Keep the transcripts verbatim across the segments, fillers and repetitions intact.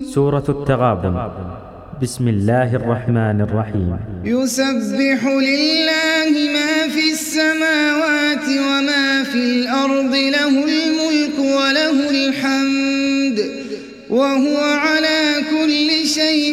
سورة التغابن. بسم الله الرحمن الرحيم. يسبح لله ما في السماوات وما في الأرض، له الملك وله الحمد وهو على كل شيء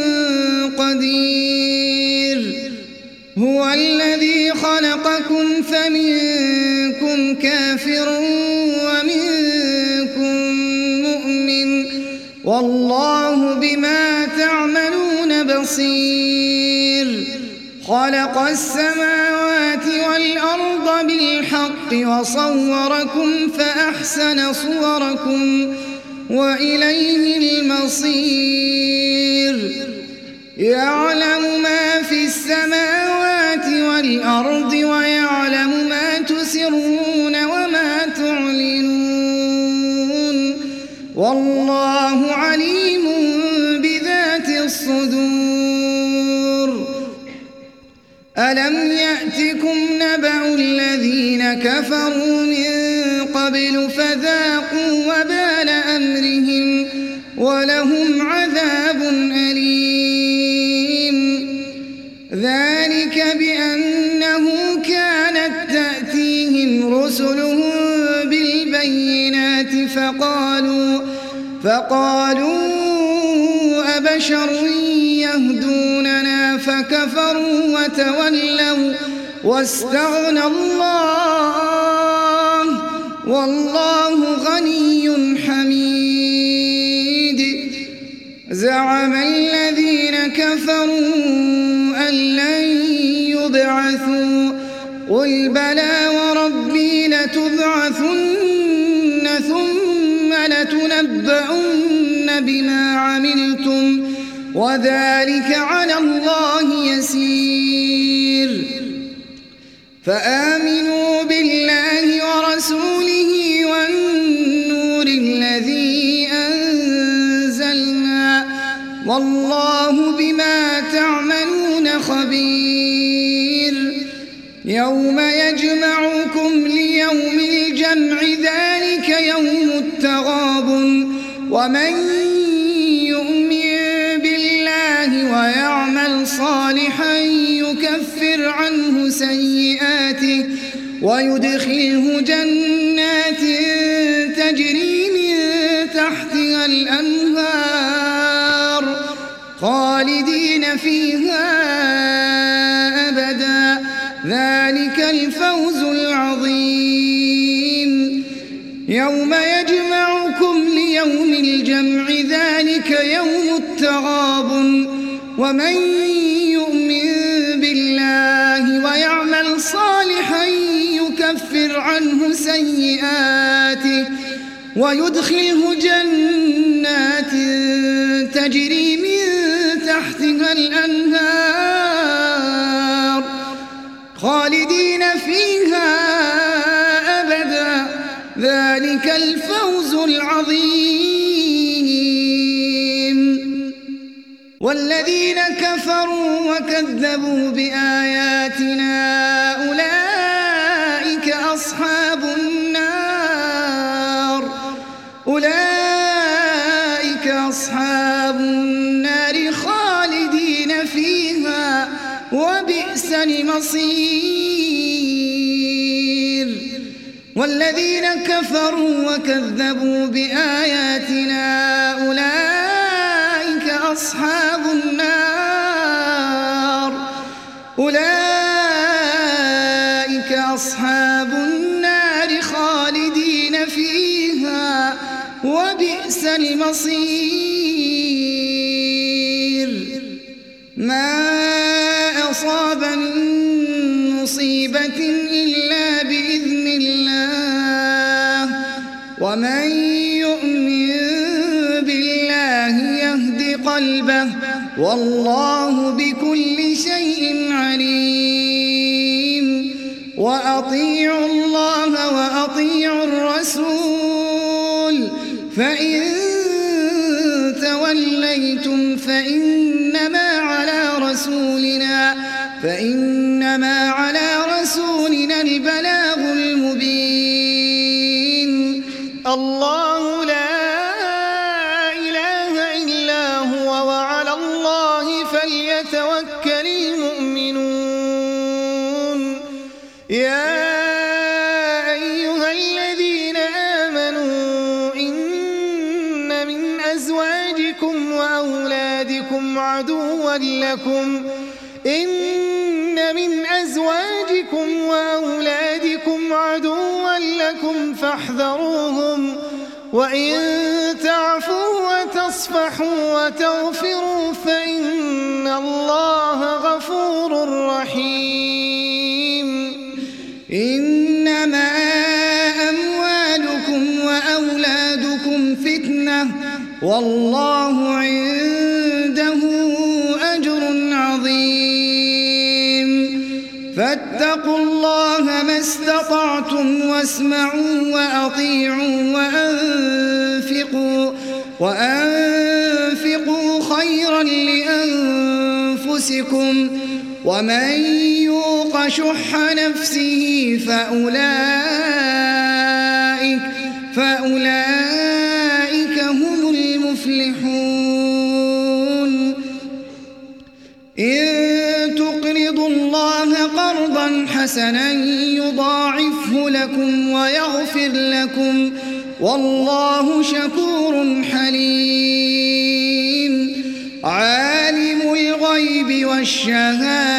قدير. هو الذي خلقكم فمنكم كافر ومنكم مؤمن، والله بما تعملون بصير. خلق السماوات والأرض بالحق وصوركم فأحسن صوركم وإليه المصير. يعلم ما في السماوات والأرض ويعلم ما تسرون وما تعلنون، والله عليم بذات الصدور. ألم يأتكم نبأ الذين كفروا من قبل فذاقوا وبال أمرهم ولهم عذاب أليم. ذلك بأنه كانت تأتيهم رسلهم بالبينات فقالوا, فقالوا أبشر يهدوننا فكفروا وتولوا واستغنى الله والله غني حميد. زعم الذين كفروا أن لن يبعثوا، قل بلى وربي لتبعثن ثم لتنبؤن بما عملتم وذلك على الله يسير. فآمنوا بالله ورسوله والنور الذي أنزلنا، والله بما تعملون خبير. يوم يجمعكم ليوم الجمع ذلك يوم التغابن، ومن يؤمن بالله ويعمل صالحا يكفر عنه سيئاته ويدخله جنات تجري من تحتها الأنهار خالدين فيها أبدا، ذلك الفوز العظيم. يوم يجمعكم ليوم الجمع ذلك يوم التغابن، ومن يؤمن بالله ويعمل صالحا يكفر عنه سيئاته ويدخله جنات تجري من تحتها الأنهار خالدين فيها أبدا، ذلك الفوز العظيم. والذين كفروا وكذبوا بآياتنا أولئك أصحاب النار أولئك أصحاب النار خالدين فيها وبئس المصير. والذين كفروا وكذبوا بآياتنا أولئك أصحاب النار أولئك أصحاب النار خالدين فيها وبئس المصير. ما أصاب من مصيبة إلا بإذن الله، ومن يؤمن بالله يهد قلبه، والله بكل شيء عليم. وأطيعوا الله وأطيعوا الرسول، فإن توليتم فإنما على رسولنا فإنما على رسولنا البلاغ المبين. الله لا إله إلا أزواجكم وأولادكم عدوا لكم إن من أزواجكم وأولادكم عدوا لكم فاحذروهم وإن تعفوا وتصفحوا وتغفروا فإن الله غفور رحيم. إنما أموالكم وأولادكم فتنة والله عنده أجر عظيم. فاتقوا الله ما استطعتم واسمعوا وأطيعوا وأنفقوا, وأنفقوا خيرا لأنفسكم ومن يوق شح نفسه فأولئك, فأولئك هم المفلحون. إن تقرضوا الله قرضا حسنا يضاعفه لكم ويغفر لكم والله شكور حليم. عالم الغيب والشهادة